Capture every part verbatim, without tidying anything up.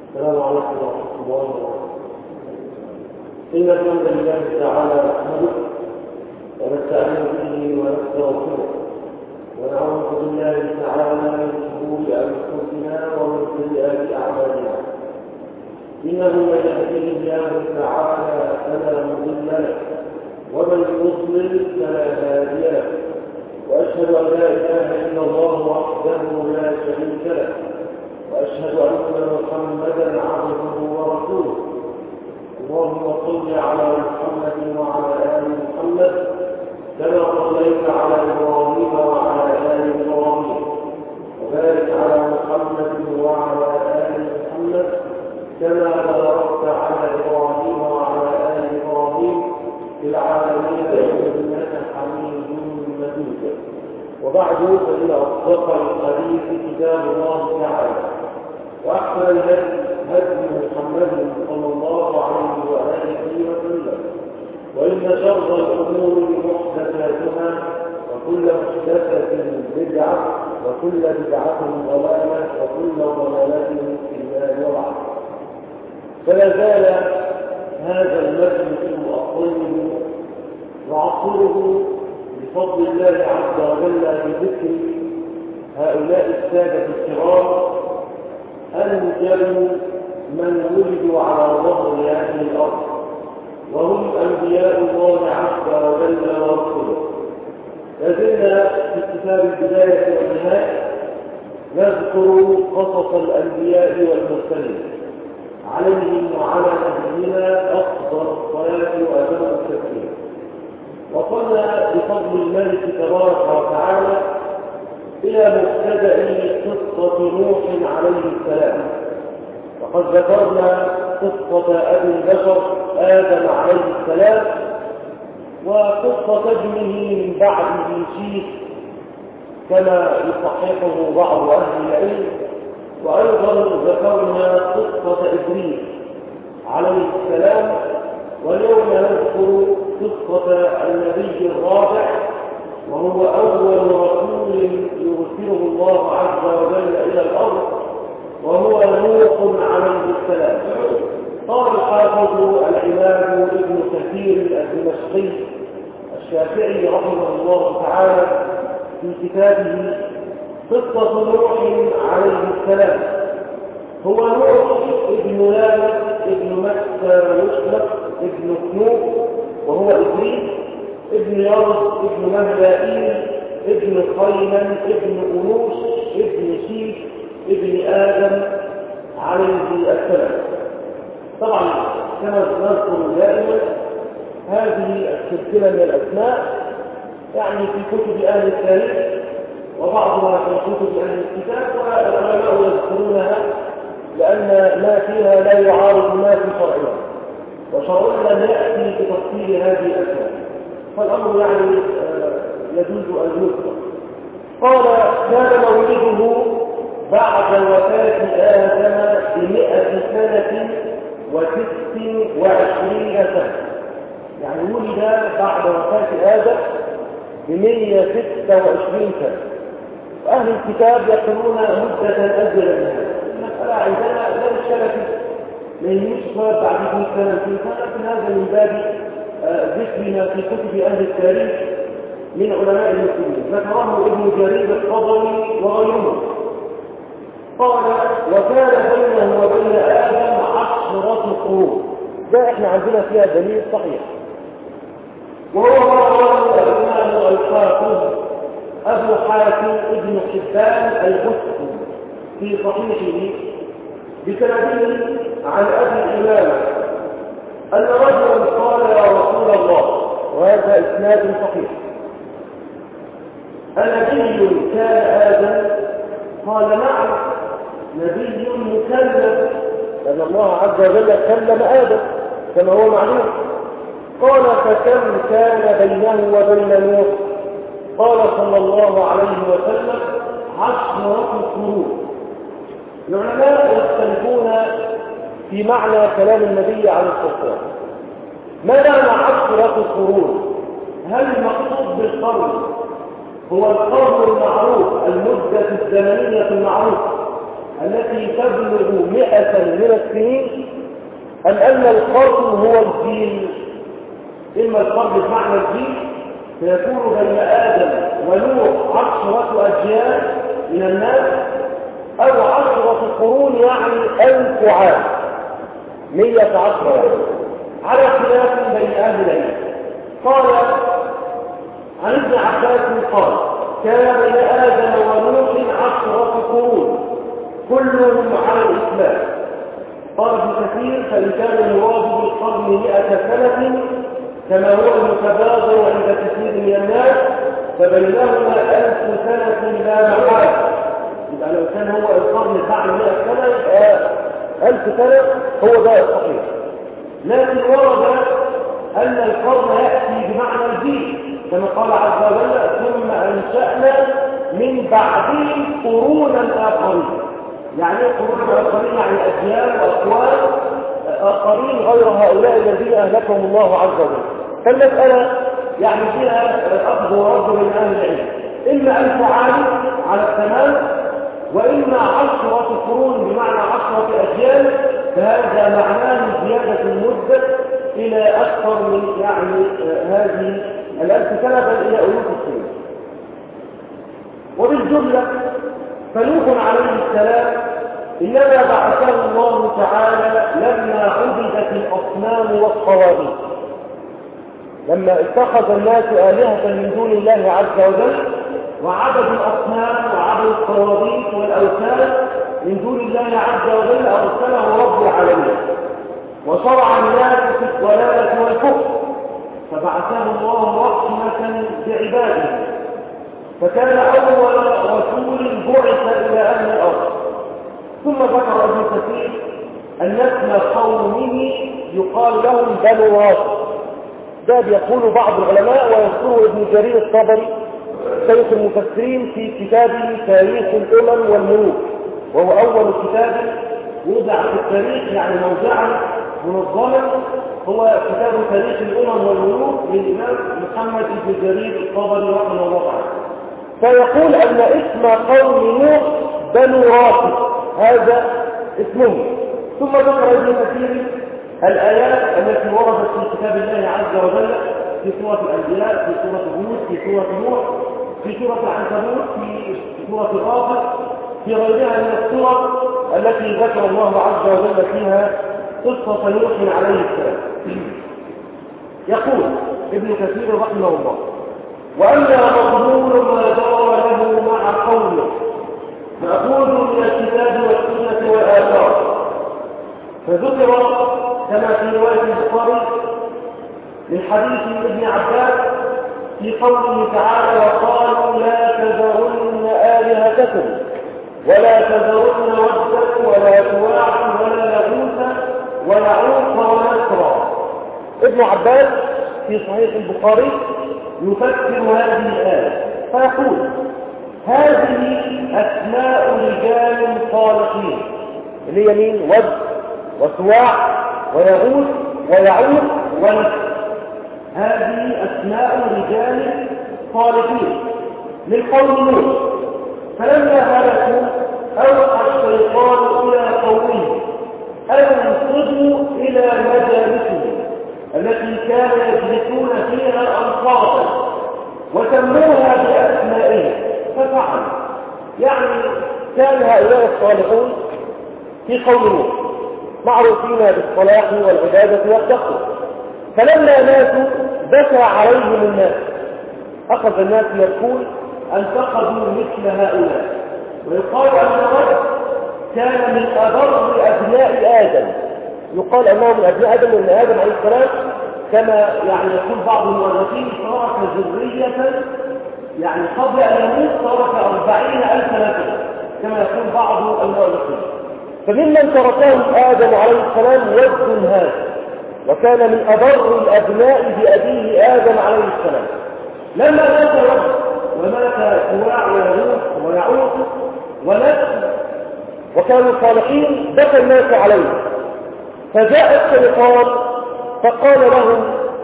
السلام عليكم ورحمة الله وبركاته. إن الحمد لله تعالى نحمده ونستعين به ونستغفره ونعوذ بالله تعالى من شرور أنفسنا ومن سيئات أعمالنا. إنه من يهده الله تعالى فلا مضل له ومن يضلل فلا هادي له، وأشهد أن لا إله إلا الله وحده لا شريك له، وأشهد أن محمدا عبده ورسوله. اللهم صل على محمد وعلى آل محمد كما صليت على إبراهيم وعلى آل إبراهيم، وبارك على محمد وعلى آل محمد كما باركت على إبراهيم وعلى آل إبراهيم في العالمين إنك حميد مجيد. وبعد فإن أصدق الحديث كتاب الله تعالى، وأحسن الهدي هدي محمد صلى الله عليه وآله وسلم، وإن شر الأمور محدثاتها وكل محدثة بدعة وكل بدعة ضلالة وكل ضلالة في النار وبعد. فلا زال هذا المجلس الطيب وعصره بفضل الله عز وجل بذكر هؤلاء السادة الكرام أنجب من ولدوا على ظهر هذه الأرض، وهم أنبياء الله عز وجل ورسوله. لازلنا في كتاب البداية والنهاية نذكر قصص الأنبياء والمرسلين عليهم وعلى نبينا أفضل الصلاة وأتم التسليم. وصلنا بفضل الملك تبارك وتعالى إلى مبتدأ قصة نوح عليه السلام، وقد ذكرنا قصة أبي البشر آدم عليه السلام وقصة ابنه من بعده شيث كما يصححه بعض أهل العلم، وأيضا ذكرنا قصة إدريس عليه السلام. واليوم نذكر قصة النبي الرابع، وهو أول رسول يرسله الله عز وجل إلى الأرض، وهو نوح عليه السلام. قال الحافظ الإمام ابن كثير الدمشقي الشافعي رحمه الله تعالى في كتابه قصة نوح عليه السلام: هو نوح ابن لامك ابن مكة يشلق ابن كنوح، وهو إدريس ابن يرد ابن مهلائيل ابن قينان ابن أنوش ابن شيث ابن آدم عليه السلام. طبعا كما نذكر دائما هذه السلسلة من الأسماء يعني في كتب أهل التاريخ وبعضها في كتب أهل الكتاب، والعلماء يذكرونها لأن ما فيها لا يعارض ما في شرعنا، وشرعنا لم يأتي بتفصيل هذه الأسماء، فالأمر يعني يجوز أن يذكر. قال: كان مولده بعد وفاة آدم بمئة سنة وست وعشرين سنة، يعني ولد بعد وفاة آدم بمئة ستة وعشرين سنة. وأهل الكتاب يقولون مدة أجل من هذا. المسألة عندنا لا إشكال فيها، لأن يشفى بعد مئة سنة في سنة، لكن هذا من باب ذكر ما في كتب أهل التاريخ من علماء المسلمين. ذكره ابن جرير الطبري وغيره. قال: وكان بينه وبين آدم عشرة قرون. ده احنا عندنا فيها دليل صحيح، وهو رواه الإمام الحافظ أبو حاتم ابن حبان البستي في صحيحه بسنده عن أبي الإمام أن رجلا قال: يا رسول الله، وهذا إسناد صحيح، أنبي كان آدم؟ قال: نعم، نبي مكلم، لأن الله عز وجل كلم آدم كما هو معلوم. قال: فكم كان بينه وبين نوح؟ قال صلى الله عليه وسلم: عشرة قرون. العلماء يختلفون في معنى كلام النبي عليه الصلاة والسلام. ما معنى عشرة قرون؟ هل المقصود بالقرن هو القرن المعروف، المدة الزمنية المعروفة التي تبلغ مئة من السنين، أم أن القرن هو الجيل؟ إما القرن بمعنى الجيل فيكون بين آدم ونوح عشرة أجيال من الناس، أو عشرة قرون يعني ألف عام، مئة عشرة يعني، على خلاف بين أهل العلم. قال عن ابن عباس قال: كان بين آدم ونوح عشرة قرون كلهم على الإسلام. قال ابن كثير: فإن كان المراد بالقرن مئة سنة كما هو المتبادر عند كثير من الناس فبينهما ألف سنة لا محالة. يبقى لو كان هو القرن بعد مئة سنة يبقى ألف سنة هو ده الصحيح. لكن ورد أن القرن يأتي بمعنى الجيل كما قال عز وجل: ثم أنشأنا من بعدهم قرونا آخرين. يعني قرون آخرين يعني أجيال وأقوال آخرين غير هؤلاء الذين أهلكهم الله عز وجل. فالمسألة يعني فيها أخذ ورد من أهل العلم، إما ألف عام على التمام، وإما عشرة قرون بمعنى عشرة أجيال، فهذا معناه زيادة المدة إلى أكثر من يعني هذه الألف سنة بل إلى ألوف السنين. وبالجملة فنوح عليه السلام إنما بعثه الله تعالى لما عبدت الأصنام والصواريخ، لما اتخذ الناس آلهة من دون الله عز وجل وعبدوا الأصنام وعبدوا الصواريخ والأوثان من دون الله عز وجل، أرسله رب العالمين وشرع الناس في الضلالة والكفر، فبعثه الله رحمة بعباده، فكان أول رسول بعث إلى أهل الأرض. ثم ذكر ابن كثير أن اسم قومه يقال لهم بنو هاشم. ده بيقول بعض العلماء ويذكره ابن جرير الطبري شيخ المفسرين في كتابه تاريخ الأمم والملوك، وهو أول كتاب وضع في التاريخ يعني موضعا منظما، هو كتاب تاريخ الأمم والملوك للإمام محمد بن جرير الطبري رحمه الله تعالى. فيقول أن اسم قوم نوح بنو راشد، هذا اسمه. ثم ذكر ابن كثير الآيات التي وردت في كتاب الله عز وجل في سورة الأنبياء، في سورة هود، في سورة نوح، في سورة العنكبوت، في سورة غافر، في غيرها من السور التي ذكر الله عز وجل فيها قصة نوح عليه السلام. يقول ابن كثير رحمه الله: وأما مضمون ما دار له مع قومه مأخوذ من الكتاب والسنة والآثار، فذكر كما في رواية البخاري من حديث ابن عباس في قوله تعالى: وقالوا لا تذرن آلهتكم ولا تذرن ودا ولا سواعا ولا يغوث ويعوق ونسرا. ابن عباس في صحيح البخاري يفسر هذه الآية فيقول: هذه أسماء رجال صالحين، اللي هي مين؟ ود وسواع ويغوث ويعوق ونسر. هذه أسماء رجال صالحين من قوم نوح. فلما هلكوا أوحى الشيطان إلى قومه أن انصبوا إلى مجالسهم التي كانوا يجلسون فيها أنصارا وسموها بأسمائهم، ففعل. يعني كان هؤلاء الصالحون في قوم نوح معروفين بالصلاح والعبادة والتقوى، فلما ماتوا بكى عليهم الناس، أخذ الناس يبكون انتقدوا مثل هؤلاء. ويقال أن الرجل كان من أبر أبناء آدم، يقال أنه من أبناء آدم وأن آدم عليه السلام كما يعني يقول بعض المؤرخين ترك ذرية، يعني قبل أن يموت ترك أربعين ألف نسل كما يقول بعض المؤرخين. فممن تركه آدم عليه السلام ود هذا، وكان من أبر الأبناء بأبيه آدم عليه السلام. لما مات ود ومات سواع ويغوث ويعوق ونسل وكانوا صالحين بكى الناس عليه، فجاء الشيطان فقال لهم: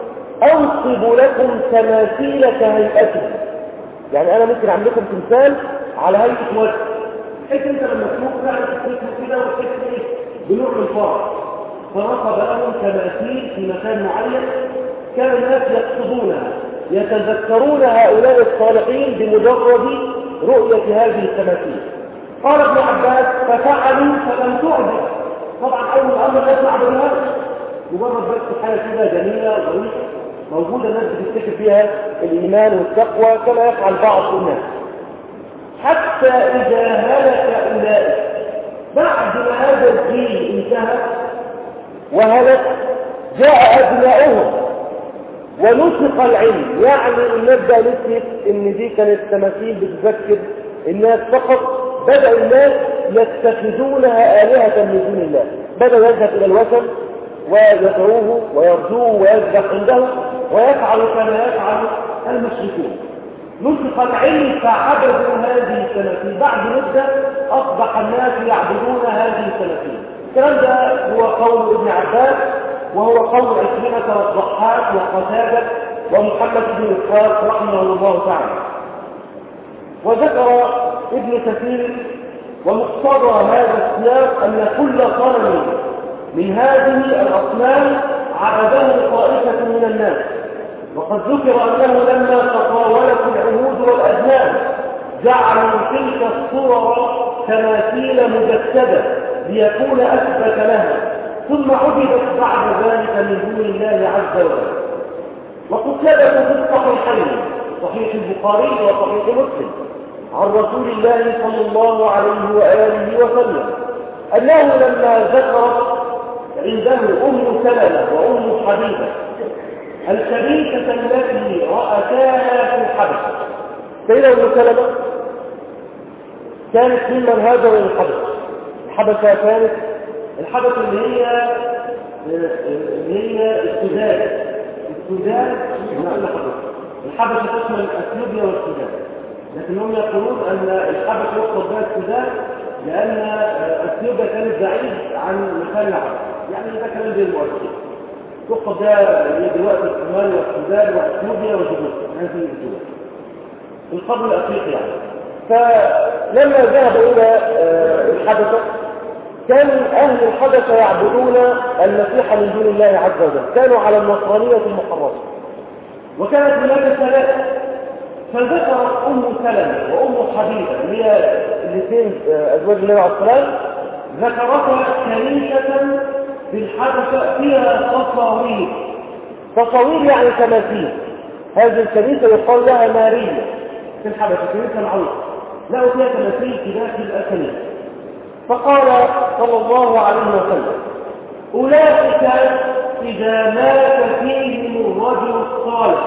أنصب لكم تماثيل كهيئتهم، يعني أنا ممكن أعمل لكم تمثال على هيئة ود، حيث انت لما تشوف فعلا تشوفه كده وتحس ايه بنوع من الفرح. فنصب لهم تماثيل في مكان معين كان الناس يقصدونها يتذكرون هؤلاء الصالحين بمجرد رؤية هذه التماثيل. قال ابن عباس ففعلوا فلم تعجب. طبعا اول امر الناس ما عبدوهاش، مجرد بس حاجه كده جميله ظريفه موجوده الناس بتفتكر فيها الايمان والتقوى كما يفعل بعض الناس. حتى اذا هلك اولئك، بعد ما هذا الجيل انتهى وهلك، جاء ابناؤهم ونسق العلم. يعني الناس ده نسيت ان دي كانت تماثيل بتذكر الناس فقط، بدأ الناس يتخذونها آلهة من دون الله، بدأ يذهب إلى الوثن ويدعوه ويرجوه ويذبح عنده ويفعل كما يفعل المشركون. نسق العلم فعبدوا هذه التماثيل. بعد مدة أصبح الناس يعبدون هذه التماثيل. الكلام ده هو قول ابن عباس، وهو قول عكرمة والضحاك وقتادة ومحمد بن إسحاق رحمه الله تعالى. وذكر ابن كثير ومقتضى هذا السياق أن كل صنم من هذه الأصنام عبده طائفة من الناس. وقد ذكر أنه لما تطاولت العهود والأزمان جعلوا تلك الصور تماثيل مجسدة ليكون أثبت لها، ثم عبدت بعد ذلك من دون الله عز وجل. وقد ثبت في الصحيحين صحيح البخاري وصحيح مسلم عن رسول الله صلى الله عليه وآله وسلم أنه لما ذكرت عنده أم سلمة وأم حبيبة الشريكة التي رأتاها في الحبشة. سيدة أم سلمة كانت ممن هاجروا إلى الحبشة. الحبشة كانت الحبشة اللي هي اللي هي السودان. السودان الحبشة تشمل اثيوبيا والسودان، لكن هم يقولون ان الحبشة يقصد بها السودان لان اثيوبيا كانت بعيد عن مكان العرب، يعني ده كلام زي المؤسسين. تقصد بها دلوقتي الصومال والسودان واثيوبيا وجيبوتي، هذه الدول القرن الافريقي يعني. فلما ذهبوا الى الحبشة كان أهل الحبشة يعبدون المسيح من دون الله عز وجل، كانوا على النصرانية المحرمة. وكانت هناك ثلاثة، فذكرت أم سلمة وأم حبيبة اللي هي الاثنين أزواج النبي عليه الصلاة والسلام، ذكرتها كنيسة في الحبشة فيها تصاوير. تصاوير يعني تماثيل. هذه الكنيسة يقال لها ماريا في الحبشة، كنيسة معروفة، لقوا فيها تماثيل في داخل الكنيسة. فقال صلى الله عليه وسلم أولئك إذا مات فيهم الرجل الصالح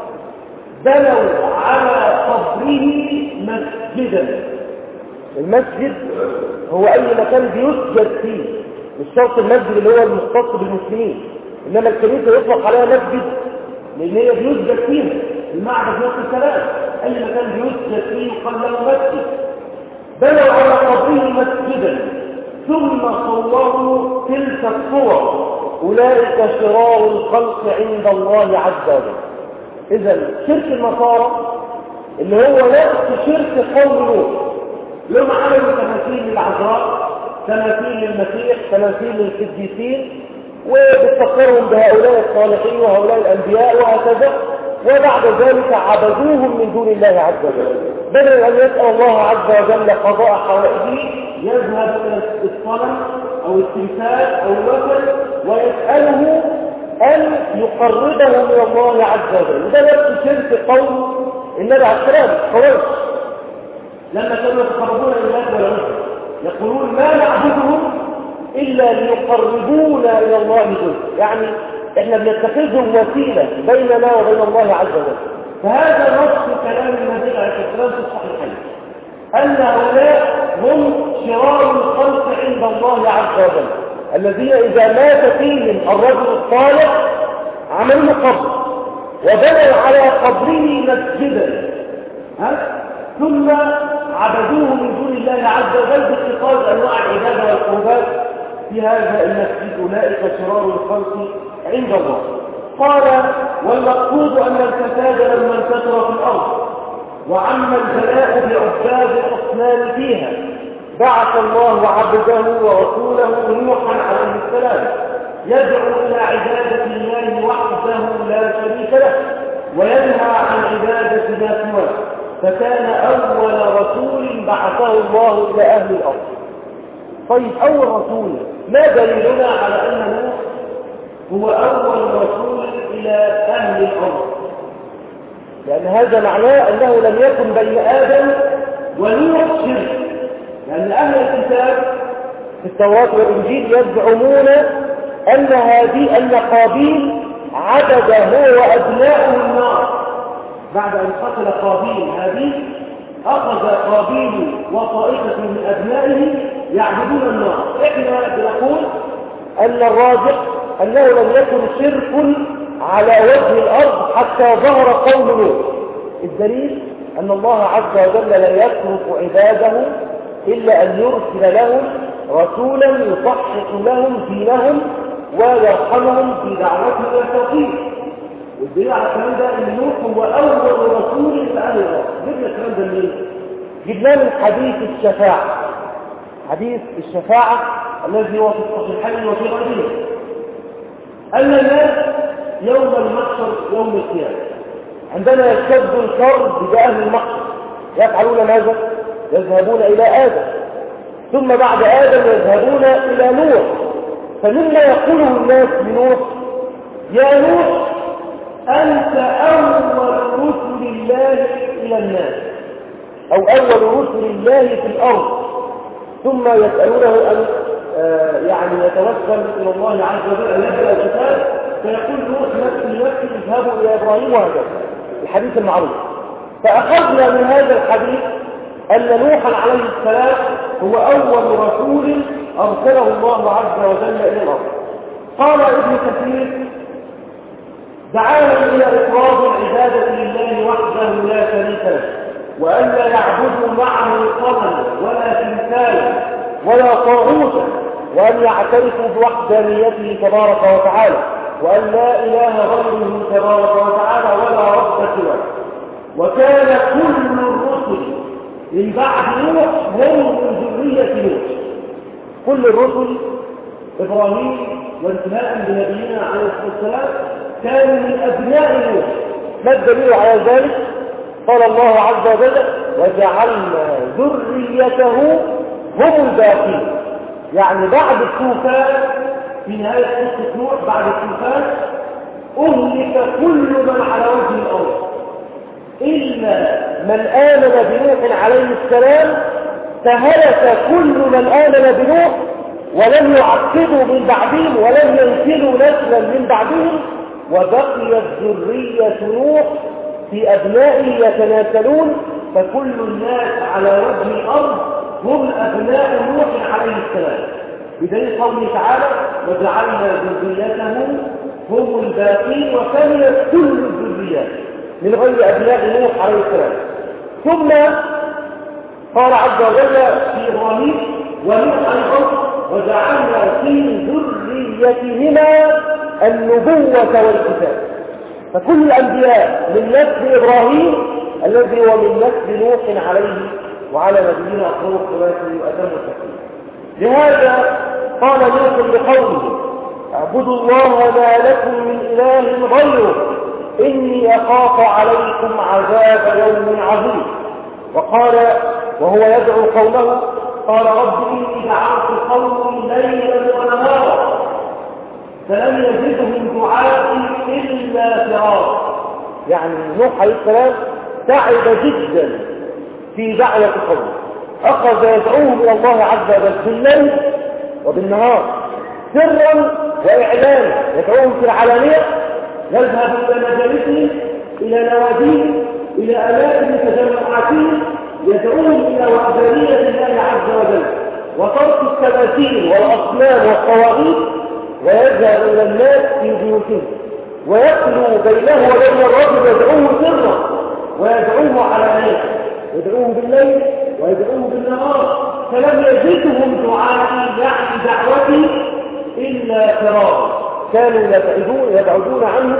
بنوا على قبره مسجدا. المسجد هو أي مكان بيسجد فيه، مش شرط المسجد اللي هو المختص بالمسلمين، إنما الكنيسة يطلق عليها مسجد لأن هي بيسجد فيها. المعبد نفس الكلام، أي مكان بيسجد فيه يقال له مسجد. بنوا على قبره مسجدا ثم صوروا تلك الصور، أولئك شرار الخلق عند الله عز وجل. إذن شرك النصارى اللي هو نفس شرك قوم لوط، لهم عملوا تماثيل للعذراء، تماثيل للمسيح، تماثيل للقديسين، وبتفكرهم بهؤلاء الصالحين وهؤلاء الأنبياء وهكذا، وبعد ذلك عبدوهم من دون الله عز وجل. بدل أن يسأل الله عز وجل قضاء حوائجه يذهب إلى الصنم أو التمثال أو الوثن ويسأله أن يقربه من الله عز وجل. وده نفس شرك قوم النبي عليه السلام قريش لما كانوا يتقربون إلى الله والعزة يقولون ما نعبدهم إلا ليقربونا إلى الله جل، يعني إحنا بنتخذهم وسيلة بيننا وبين الله عز وجل. فهذا نص كلام النبي عليه الصلاة والسلام في الصحيحين أن هؤلاء هم شرار الخلق عند الله عز وجل، الذين إذا مات فيهم الرجل الصالح عملوا قبر وبنوا على قبره مسجدا ثم عبدوه من دون الله عز وجل باتخاذ أنواع العبادة والقربات في هذا المسجد. أولئك شرار الخلق عند الله. قال والمقصود أن الفساد لما انتشر في الأرض وعم البلاء بعباد الأصنام فيها بعث الله عبده ورسوله نوحا عليه السلام يدعو إلى عبادة الله وحده لا شريك له وينهى عن عبادة ما سواه، فكان أول رسول بعثه الله إلى أهل الأرض. طيب أول رسول، ما دليلنا على أن نوح هو أول رسول إلى أهل الأرض؟ لأن هذا معناه أنه لم يكن بين آدم ونوح شرك، لأن أهل الكتاب في التوراة والإنجيل يزعمون أن هذه أن قابيل عبد هو وأبناؤه النار. بعد أن قتل قابيل هابيل أخذ قابيل وطائفة من أبنائه يعبدون النار. إحنا بنقول أن الراجح أنه لم يكن شرك على وجه الأرض حتى ظهر قوم نوح. الدليل أن الله عز وجل لا يترك عباده إلا أن يرسل لهم رسولا يصحح لهم دينهم ويرحمهم في دعوتهم إلى التوحيد. والدليل على الكلام ده ان نوح هو اول رسول في اهل الارض. جبنا الكلام ده منين؟ جبناه من حديث الشفاعه. حديث الشفاعه الذي هو في الصحيحين وفي غيره ان الناس يوم المحشر يوم القيامه عندما يشتد الكرب بأهل المحشر يفعلون ماذا؟ يذهبون الى ادم، ثم بعد ادم يذهبون الى نوح. فمما يقوله الناس لنوح: يا نوح أنت أول رسل الله إلى الناس، أو أول رسل الله في الأرض. ثم يسألونه أن آه يعني يتوسل إلى الله عز وجل أن يبدأ الكتاب، فيقول نوح نفسي نفسي اذهبوا إلى إبراهيم، وهكذا الحديث المعروف. فأخذنا من هذا الحديث أن نوحا عليه السلام هو أول رسول أرسله الله عز وجل إلى الأرض. قال ابن كثير: دعانا إلى إفراد العبادة لله وحده لا شريك له، وأن لا يعبدوا معه صنما ولا تمثالا ولا طاغوتا، وأن يعترفوا بوحدانيته تبارك وتعالى، وأن لا إله غيره تبارك وتعالى ولا رب سواه. وكان كل الرسل من بعد نوح هم من ذرية نوح. كل الرسل إبراهيم وانتهاء بنبينا عليه الصلاة والسلام كانوا من أبناء نوح. ما الدليل على ذلك؟ قال الله عز وجل: وجعلنا ذريته هم الباقين. يعني بعد الطوفان، في نهاية قصة نوح بعد الطوفان، أهلك كل من على وجه الأرض إلا من آمن بنوح عليه السلام، فهلك كل من آمن بنوح ولم يعقبوا من بعدهم ولم ينسلوا نسلا من بعدهم، وبقيت ذرية نوح في أبنائه يتناسلون، فكل الناس على وجه الأرض هم أبناء نوح عليه السلام. بدليل قوله تعالى: وجعلنا ذريته هم الباقين، وكملت كل الذريات من غير أبناء نوح عليه السلام. ثم قال عز وجل في إبراهيم ونوح أيضا: وجعلنا في ذريتهما النبوة والكتاب. فكل الأنبياء من نسل إبراهيم الذي هو من نسل نوح عليه وعلى نبينا أفضل الصلاة وأتم التسليم. لهذا قال نوح لقومه: اعبدوا الله ما لكم من إله غيره إني أخاف عليكم عذاب يوم عظيم. وقال وهو يدعو قومه: قال رب إني دعوت قومي ليلا ونهارا فلم يزدهم دعائي إلا فرارا. يعني نوح عليه السلام تعب جدا في دعوة قومه، أخذ يدعوهم إلى الله عز وجل بالليل وبالنهار سرا وإعلانا، يدعوهم في العلانية، يذهب إلى مجالسهم، إلى نواديهم، إلى أماكن تجمعاتهم، يدعوهم إلى وحدانية الله عز وجل وترك التماثيل والأصنام والطواغيت، ويذهب إلى الناس في بيوتهم ويخلو بينه وبين الرجل يدعوه سرا ويدعوه علانية، يدعوه بالليل ويدعوه بالنهار، فلم يزدهم دعائي يعني دعوتي إلا فرارا. كانوا يبعدون يبعدون عنه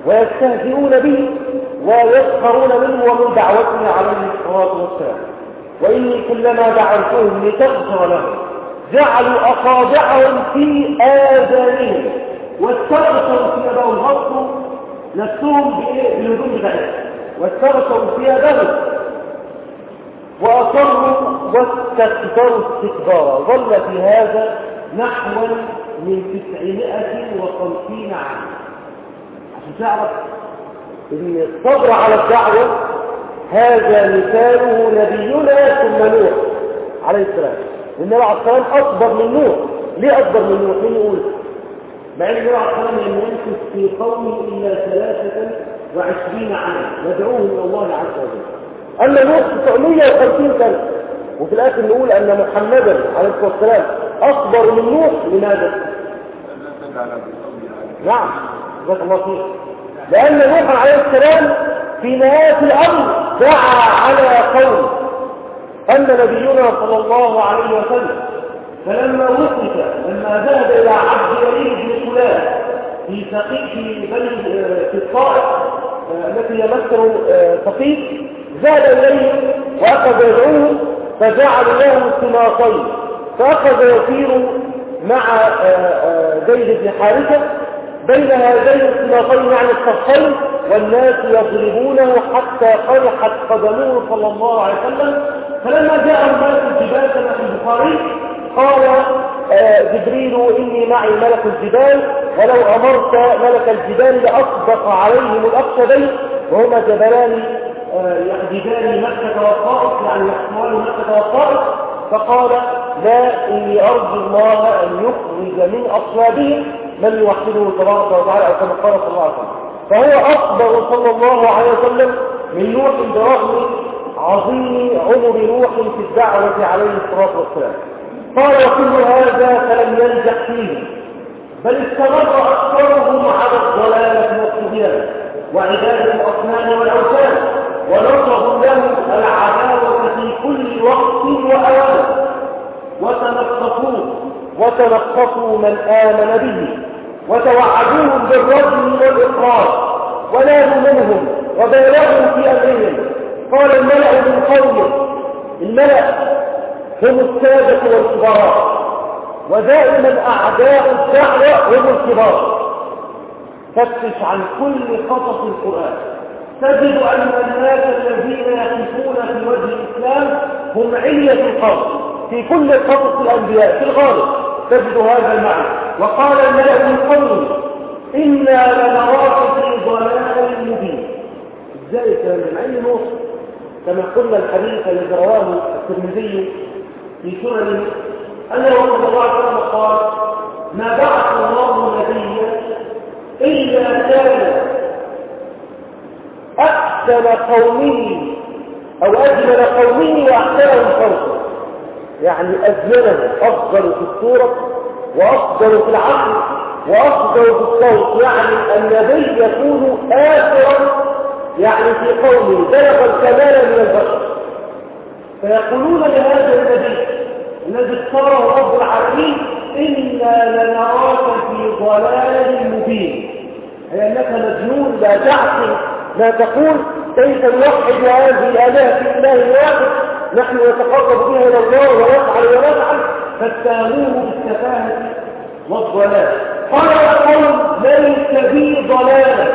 ويستهزئون به ويسخرون منه ومن دعوته عليه الصلاة والسلام. وإني كلما دعوتهم لتغفر لهم جعلوا أصابعهم في آذانهم واستغشوا ثيابهم، غطوا نفسهم بالهدوم بتاعتهم واستغشوا ثيابهم وأصروا واستكبروا استكبارا. ظل في هذا نحو من تسعمائة وخمسين عاما. عشان تعرف ان الصبر على الدعوة هذا مثاله نبينا ثم نوح عليه السلام. النبي عليه السلام أكبر من نوح. ليه أكبر من نوح؟ مين يقول؟ مع ان النبي عليه السلام لم يمكث في قومه إلا ثلاثة وعشرين عاما يدعوهم إلى الله عز وجل. أما نوح تسعمائة وخمسين سنة. وفي الآخر نقول أن محمدا عليه الصلاة والسلام أكبر من نوح. لماذا؟ نعم جزاك الله خير. لأن نوح عليه السلام في نهاية الأمر دعا على قوم. أما نبينا صلى الله عليه وسلم فلما وقف لما ذهب إلى عبد وليد بن فلان في ثقيف بني في الطائف التي يمثل ثقيف، ذهب إليه وأخذ يدعوه فجعل له سماطين، فأخذ يسير مع زيد بن حارثة بين هذين السماطين يعني الصفين، والناس يضربونه حتى قرحت قدمه صلى الله عليه وسلم. فلما جاء ملك الجبال كما في البخاري قال جبريل إني معي ملك الجبال ولو أمرت ملك الجبال لأصدق عليهم الأخشبين، وهما جبلان يحجبان مكة والطائف يعني يحكمان مكة والطائف. فقال لا إني أرجو الله أن يخرج من أصلابهم من يوحده تبارك وتعالى أو كما قال صلى الله عليه وسلم. فهو أكبر صلى الله عليه وسلم من نوح برغم عظيم عمر نوح في الدعوة عليه الصلاة والسلام. قال وكل هذا فلم ينجح فيه، بل استمر أكثرهم على الضلالة والطغيان وعبادة الأصنام والأوثان، ونصبوا له العداوة في كل وقت وأوان، وتنقصوه وتنقصوا من آمن به وتوعدوهم بالرجم والإقرار ونالوا منهم وبالغوا في أمرهم. قال الملأ من قومه، الملأ هم السادة والكبراء، ودائما أعداء الدعوة هم الكبار. فتش عن كل قصص القرآن تجد أن الناس الذين يقفون في وجه الإسلام هم علية القوم. في كل قصص الأنبياء في الغالب تجد هذا المعنى. وقال الملأ من قومه إنا لنراك في ضلال مبين. ازاي الكلام ده؟ مع ان نوح كما قلنا الحديث الذي رواه الترمذي في سننه أنه صلى الله عليه وسلم قال ما بعث الله نبيا إلا كان أحسن قومه أو أجمل قومه وأحسنهم خلقا، يعني أجمله أفضل في الصورة وأفضل في العقل وأفضل في الصوت. يعني النبي يكون آخرا يعني في قومه بلغ الكمال من البشر، فيقولون لهذا النبي الذي اختاره رب العالمين إنا لنراك في ضلال مبين، أي أنك مجنون لا تعقل لا تقول كيف نوحد هذه الآلهة في إله واحد نحن نتقرب بها إلى الله ونفعل ونفعل، فاتهموه بالسفاهة والضلال. قال القوم ليس بي ضلالة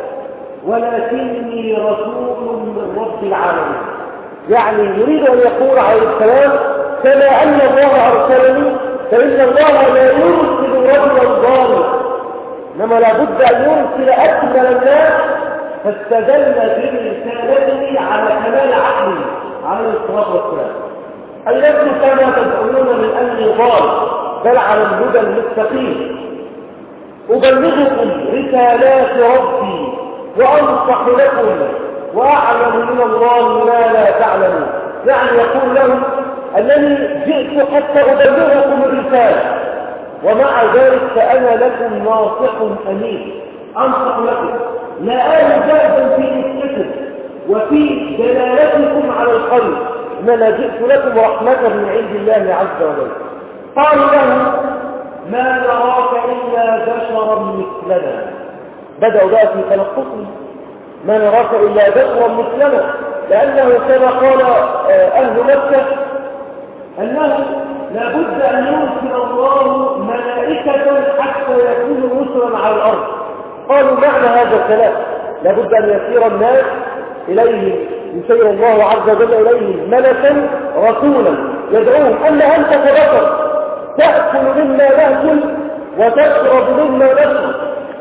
ولكني رسول من رب العالمين. يعني يريد أن يقول عليه السلام كما أن الله أرسلني فإن الله لا يرسل رجلا ظالما، إنما لابد أن يرسل أكمل الناس، فاستدل برسالته على كمال عقله عليه الصلاة والسلام. ألست كما تدعون من أني ضال بل على الهدى المستقيم، أبلغكم رسالات ربي وأنصح لكم وأعلم من الله ما لا تعلمون. يعني يقول لهم أنني جئت حتى أبلغكم الرسالة، ومع ذلك فأنا لكم ناصح أمين أنصح لكم، لا آل جادا في نفسكم وفي دلالتكم على الخير، إنما جئت لكم رحمة من عند الله عز وجل. قالوا له ما نراك إلا بشرا مثلنا. بدأوا بقى في تنقصهم، ما نراك إلا بشرا مثلنا، لأنه كما قال أهل مكة أنه لابد أن يرسل الله ملائكة حتى يكونوا رسلا على الأرض. قالوا معنى هذا الكلام لابد أن يسير الناس إليهم، يسير الله عز وجل إليهم ملكا رسولا يدعوهم أن أنت كبشر تأكل مما نأكل وتشرب مما نشرب.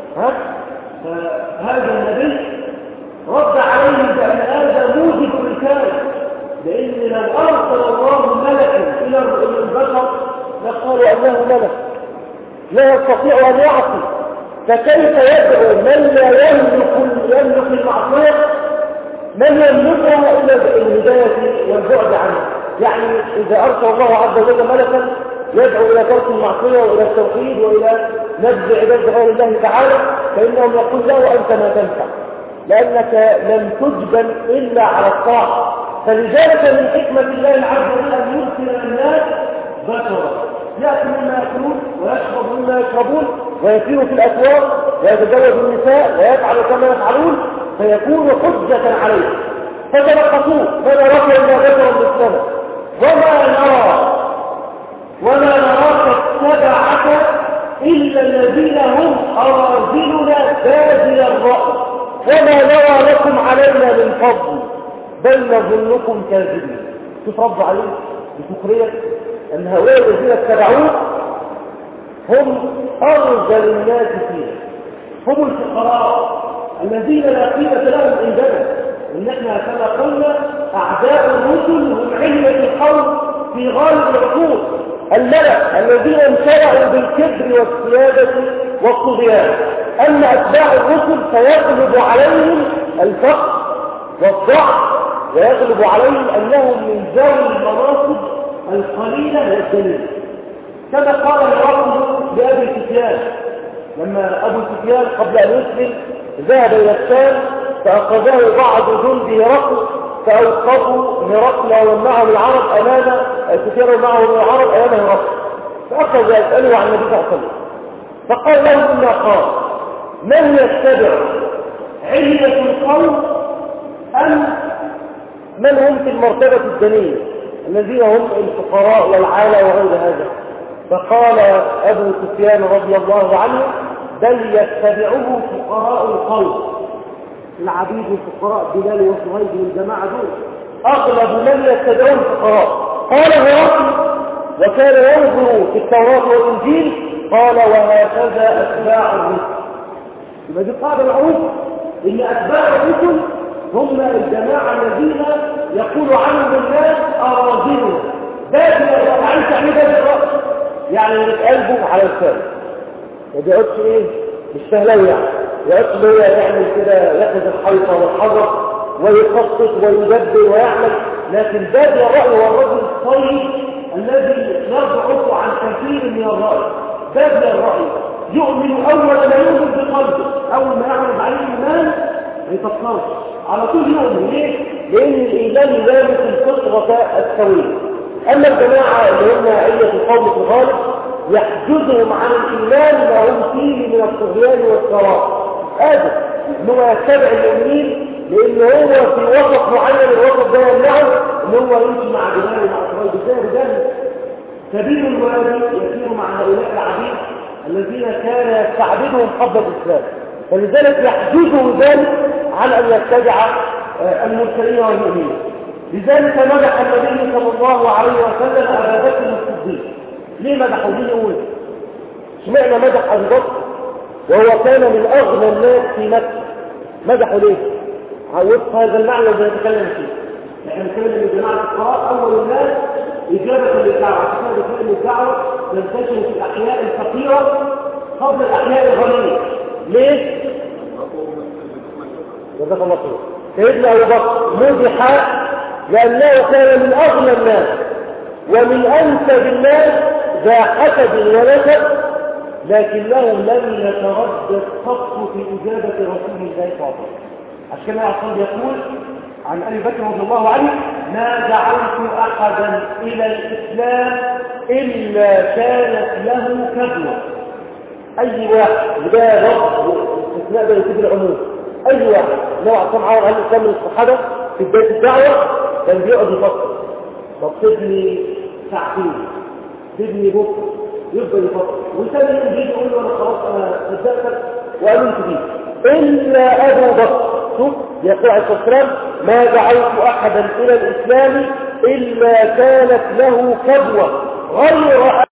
فهذا النبي رد عليه بأن هذا موجب الرسالة، لأن لو أرسل الله ملكا إلى البشر لقالوا أنه ملك لا يستطيع أن يعصي، فكيف يدعو من لا يملك يملك المعصية من يملكها إلى الهداية والبعد عنها؟ يعني إذا أرسل الله عز وجل ملكا يدعو إلى ترك المعصية وإلى التوحيد وإلى نبذ عباد غير الله تعالى، فإنهم يقول له أنت ما تنفع لأنك لم تجبل إلا على الطاعة. فلذلك من حكمة الله عز وجل أن يرسل الناس بشرا يأكل مما يأكلون ويشرب مما يشربون ويسير في الأسواق ويتزوج النساء ويفعل كما يفعلون، فيكون حجة عليه. فتلقفوه فلا رأي إلا بشرا مثلنا وما نرى وما نراك اتبعك إلا الذين هم أراذلنا بادي الرأي وما نرى لكم علينا من فضل بل نظنكم كاذبين. تترد عليه بسخرية أن هؤلاء الذين اتبعوه هم أرذل الناس فيه، هم الفقراء الذين لا قيمة لهم عندنا. إن احنا كما قلنا أعداء الرسل هم علة القوم في غالب العصور، الملأ الذين انشرعوا بالكبر والسيادة والطغيان. أما أتباع الرسل فيغلب عليهم الفقر والضعف ويغلب عليهم أنهم من ذوي المناصب القليلة والدليل، كما قال الرجل لأبي سفيان لما أبو سفيان قبل أن يسلم ذهب إلى الشام فأخذه بعض جند هرقل فأوقفوا هرقل ومعه العرب أمام سفيان ومعه العرب أمام هرقل، فأخذ يسأله عن النبي صلى الله عليه وسلم فقال له إما قال من يتبع علة القوم أم من هم في المرتبة الدنية الذين هم الفقراء والعالى وغير هذا؟ فقال أبو سفيان رضي الله عنه بل يتبعه فقراء القوم، العبيد الفقراء بلال وصهيب والجماعة دول أغلب من يتبعون الفقراء. قال هرقل وكان ينظر في التوراة والإنجيل قال وهكذا أتباع الرسل. يبقى دي قاعدة معروفة إن أتباع الرسل هم الجماعة الذين يقول عنهم الناس أراذلنا بادي الرأي. عايز يعني بادي الرأي يعني اللي في قلبه على لسانه ما بيقعدش ايه مش سهلاوي، يعني يقعدش هو يعمل كده ياخذ الحيطة والحجر ويخطط ويدبر ويعمل، لكن بادي الرأي هو الرجل الطيب الذي يرضعه عن كثير من الرأي. بادي الرأي يؤمن أول ما يؤمن بقلبه، أول ما يعرض عليه الإيمان ما يفكرش على طول يؤمن. ليه؟ لأن الإيمان يلامس الفطرة السوية. أما الجماعة اللي هم علة القوم في الغالب يحجزهم عن الإيمان ما هم فيه من الطغيان والثراء. هذا إن هو يتبع المؤمنين لأن هو في وسط معين، الوسط ده يمنعه إن هو يمشي مع جمال ومع صغير بزاي رجال سبيل الوادي يسير مع هؤلاء العبيد الذين كان يستعبدهم قبل الإسلام، فلذلك يحجزه ذلك عن أن يتبع المرسلين والمؤمنين. لذلك مدح النبي صلى الله عليه وسلم أبا بكر الصديق. ليه مدحه؟ ليه يقول اشمعنى مدح أبو بكر وهو كان من أغنى الناس في مكة؟ مدحه ليه؟ وفق هذا المعنى الذي نتكلم فيه. نحن نتكلم من جماعة الفقراء أول الناس إجابة للدعوة، عشان بتكلم الدعوة تنتشر في الأحياء الفقيرة قبل الأحياء الغنية. ليه؟ جزاك الله خير. سيدنا أبو بكر مدح لأنه كان من أغنى الناس ومن أنسب الناس ذا حسد ونسب، لكنه لم يتردد قط في إجابة رسول الله صلى الله عليه وسلم. عشان كده عصام يقول عن أبي بكر رضي الله عنه ما دعوت أحدا إلى الإسلام إلا كانت له كذوة. أي واحد وده رب استثناء ده يفيد العموم، أي واحد لو عصام عاور على الإسلام من الصحابة في بداية الدعوة كان بيقعد يفكر، طب سيبني ساعتين، سيبني بكره، يفضل يفكر، وثاني يوم يجي يقول له انا خلاص انا صدقتك وامنت بيك. الا ابو بكر، شوف يقول عليه الصلاه والسلام ما دعوت احدا الى الاسلام الا كانت له كبوه غير